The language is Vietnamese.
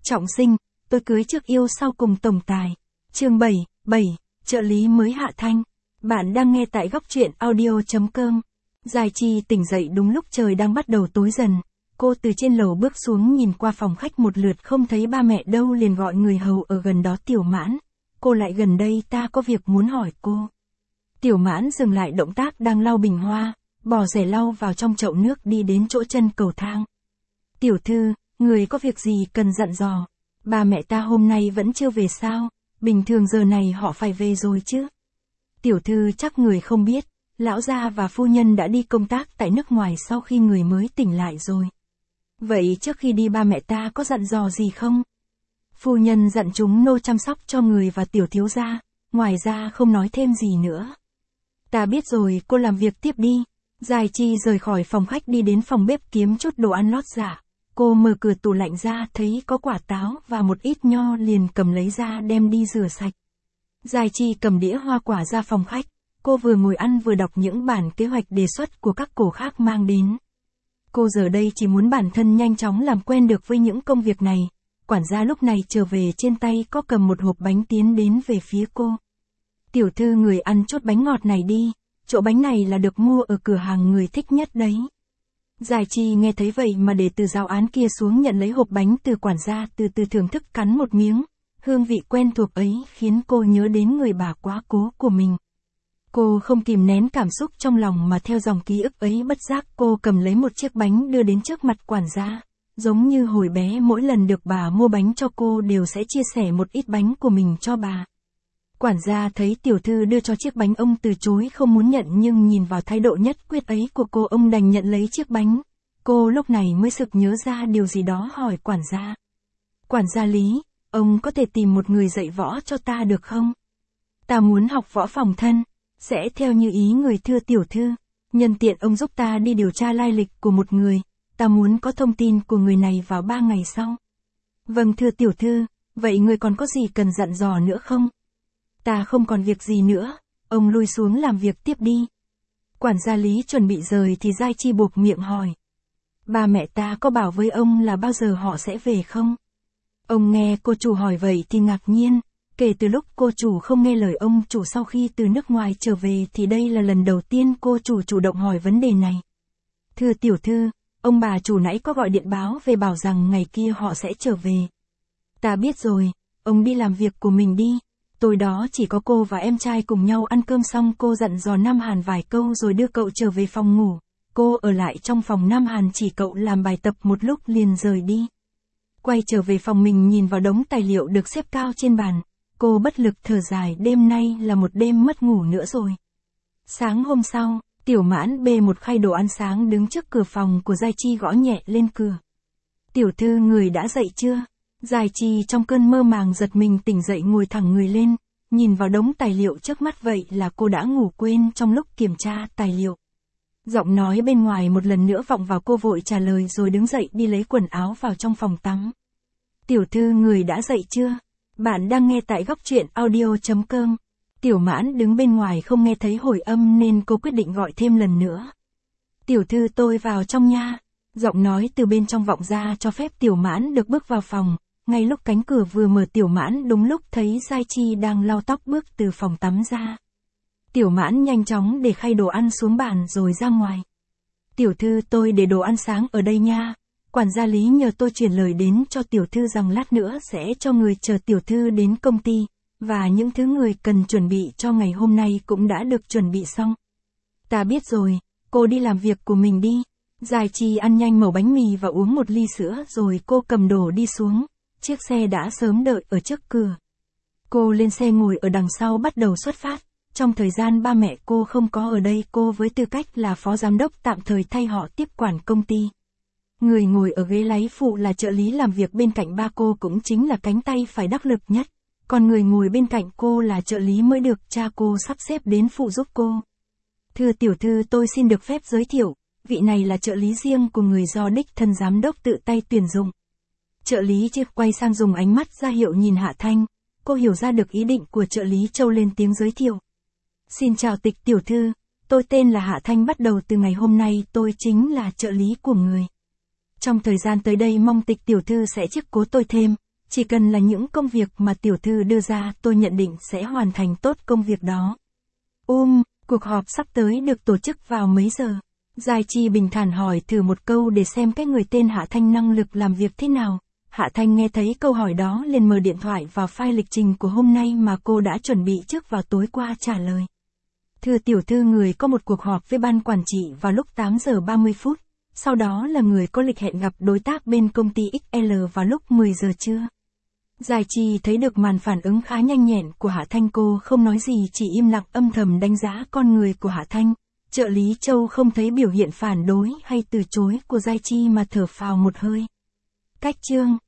Trọng sinh, tôi cưới trước yêu sau cùng tổng tài. Chương 7, trợ lý mới Hạ Thanh. Bạn đang nghe tại góc truyện audio.com. Giai Chi tỉnh dậy đúng lúc trời đang bắt đầu tối dần. Cô từ trên lầu bước xuống nhìn qua phòng khách một lượt không thấy ba mẹ đâu liền gọi người hầu ở gần đó Tiểu Mãn. Cô lại gần đây, ta có việc muốn hỏi cô. Tiểu Mãn dừng lại động tác đang lau bình hoa, bỏ rẻ lau vào trong chậu nước đi đến chỗ chân cầu thang. Tiểu thư, người có việc gì cần dặn dò? Ba mẹ ta hôm nay vẫn chưa về sao? Bình thường giờ này họ phải về rồi chứ? Tiểu thư chắc người không biết, lão gia và phu nhân đã đi công tác tại nước ngoài sau khi người mới tỉnh lại rồi. Vậy trước khi đi ba mẹ ta có dặn dò gì không? Phu nhân dặn chúng nô chăm sóc cho người và tiểu thiếu gia, ngoài ra không nói thêm gì nữa. Ta biết rồi, cô làm việc tiếp đi. Giai Chi rời khỏi phòng khách đi đến phòng bếp kiếm chút đồ ăn lót dạ. Cô mở cửa tủ lạnh ra thấy có quả táo và một ít nho liền cầm lấy ra đem đi rửa sạch. Giai Chi cầm đĩa hoa quả ra phòng khách, cô vừa ngồi ăn vừa đọc những bản kế hoạch đề xuất của các cổ khác mang đến. Cô giờ đây chỉ muốn bản thân nhanh chóng làm quen được với những công việc này. Quản gia lúc này trở về trên tay có cầm một hộp bánh tiến đến về phía cô. Tiểu thư người ăn chốt bánh ngọt này đi, chỗ bánh này là được mua ở cửa hàng người thích nhất đấy. Giai Chi nghe thấy vậy mà để từ giáo án kia xuống nhận lấy hộp bánh từ quản gia từ từ thưởng thức cắn một miếng. Hương vị quen thuộc ấy khiến cô nhớ đến người bà quá cố của mình. Cô không kìm nén cảm xúc trong lòng mà theo dòng ký ức ấy bất giác cô cầm lấy một chiếc bánh đưa đến trước mặt quản gia. Giống như hồi bé mỗi lần được bà mua bánh cho cô đều sẽ chia sẻ một ít bánh của mình cho bà. Quản gia thấy tiểu thư đưa cho chiếc bánh ông từ chối không muốn nhận nhưng nhìn vào thái độ nhất quyết ấy của cô ông đành nhận lấy chiếc bánh. Cô lúc này mới sực nhớ ra điều gì đó hỏi quản gia. Quản gia Lý, ông có thể tìm một người dạy võ cho ta được không? Ta muốn học võ phòng thân, sẽ theo như ý người thưa tiểu thư. Nhân tiện ông giúp ta đi điều tra lai lịch của một người, ta muốn có thông tin của người này vào 3 ngày sau. Vâng thưa tiểu thư, vậy người còn có gì cần dặn dò nữa không? Ta không còn việc gì nữa, ông lui xuống làm việc tiếp đi. Quản gia Lý chuẩn bị rời thì Giai Chi buộc miệng hỏi. Ba mẹ ta có bảo với ông là bao giờ họ sẽ về không? Ông nghe cô chủ hỏi vậy thì ngạc nhiên, kể từ lúc cô chủ không nghe lời ông chủ sau khi từ nước ngoài trở về thì đây là lần đầu tiên cô chủ chủ động hỏi vấn đề này. Thưa tiểu thư, ông bà chủ nãy có gọi điện báo về bảo rằng ngày kia họ sẽ trở về. Ta biết rồi, ông đi làm việc của mình đi. Tối đó chỉ có cô và em trai cùng nhau ăn cơm xong cô dặn dò Nam Hàn vài câu rồi đưa cậu trở về phòng ngủ. Cô ở lại trong phòng Nam Hàn chỉ cậu làm bài tập một lúc liền rời đi. Quay trở về phòng mình nhìn vào đống tài liệu được xếp cao trên bàn. Cô bất lực thở dài, đêm nay là một đêm mất ngủ nữa rồi. Sáng hôm sau, Tiểu Mãn bê một khay đồ ăn sáng đứng trước cửa phòng của Giai Chi gõ nhẹ lên cửa. Tiểu thư người đã dậy chưa? Giai Chi trong cơn mơ màng giật mình tỉnh dậy ngồi thẳng người lên, nhìn vào đống tài liệu trước mắt vậy là cô đã ngủ quên trong lúc kiểm tra tài liệu. Giọng nói bên ngoài một lần nữa vọng vào cô vội trả lời rồi đứng dậy đi lấy quần áo vào trong phòng tắm. Tiểu thư người đã dậy chưa? Bạn đang nghe tại góc truyện audio.com. Tiểu Mãn đứng bên ngoài không nghe thấy hồi âm nên cô quyết định gọi thêm lần nữa. Tiểu thư tôi vào trong nha. Giọng nói từ bên trong vọng ra cho phép Tiểu Mãn được bước vào phòng. Ngay lúc cánh cửa vừa mở Tiểu Mãn đúng lúc thấy Giai Chi đang lau tóc bước từ phòng tắm ra. Tiểu Mãn nhanh chóng để khay đồ ăn xuống bàn rồi ra ngoài. Tiểu thư tôi để đồ ăn sáng ở đây nha. Quản gia Lý nhờ tôi chuyển lời đến cho tiểu thư rằng lát nữa sẽ cho người chờ tiểu thư đến công ty, và những thứ người cần chuẩn bị cho ngày hôm nay cũng đã được chuẩn bị xong. Ta biết rồi, cô đi làm việc của mình đi. Giai Chi ăn nhanh mẩu bánh mì và uống một ly sữa rồi cô cầm đồ đi xuống. Chiếc xe đã sớm đợi ở trước cửa. Cô lên xe ngồi ở đằng sau bắt đầu xuất phát. Trong thời gian ba mẹ cô không có ở đây cô với tư cách là phó giám đốc tạm thời thay họ tiếp quản công ty. Người ngồi ở ghế lái phụ là trợ lý làm việc bên cạnh ba cô cũng chính là cánh tay phải đắc lực nhất. Còn người ngồi bên cạnh cô là trợ lý mới được cha cô sắp xếp đến phụ giúp cô. Thưa tiểu thư tôi xin được phép giới thiệu, vị này là trợ lý riêng của người do đích thân giám đốc tự tay tuyển dụng. Trợ lý chưa quay sang dùng ánh mắt ra hiệu nhìn Hạ Thanh, cô hiểu ra được ý định của trợ lý Châu lên tiếng giới thiệu. Xin chào Tịch tiểu thư, tôi tên là Hạ Thanh bắt đầu từ ngày hôm nay tôi chính là trợ lý của người. Trong thời gian tới đây mong Tịch tiểu thư sẽ chiếu cố tôi thêm, Chỉ cần là những công việc mà tiểu thư đưa ra, tôi nhận định sẽ hoàn thành tốt công việc đó. Cuộc họp sắp tới được tổ chức vào mấy giờ? Giai Chi bình thản hỏi thử một câu để xem cái người tên Hạ Thanh năng lực làm việc thế nào. Hạ Thanh nghe thấy câu hỏi đó liền mở điện thoại vào file lịch trình của hôm nay mà cô đã chuẩn bị trước vào tối qua trả lời. Thưa tiểu thư, người có một cuộc họp với ban quản trị vào lúc 8 giờ 30 phút. Sau đó là người có lịch hẹn gặp đối tác bên công ty XL vào lúc 10 giờ trưa. Giai Chi thấy được màn phản ứng khá nhanh nhẹn của Hạ Thanh, cô không nói gì chỉ im lặng âm thầm đánh giá con người của Hạ Thanh. Trợ lý Châu không thấy biểu hiện phản đối hay từ chối của Giai Chi mà thở phào một hơi. Cách chương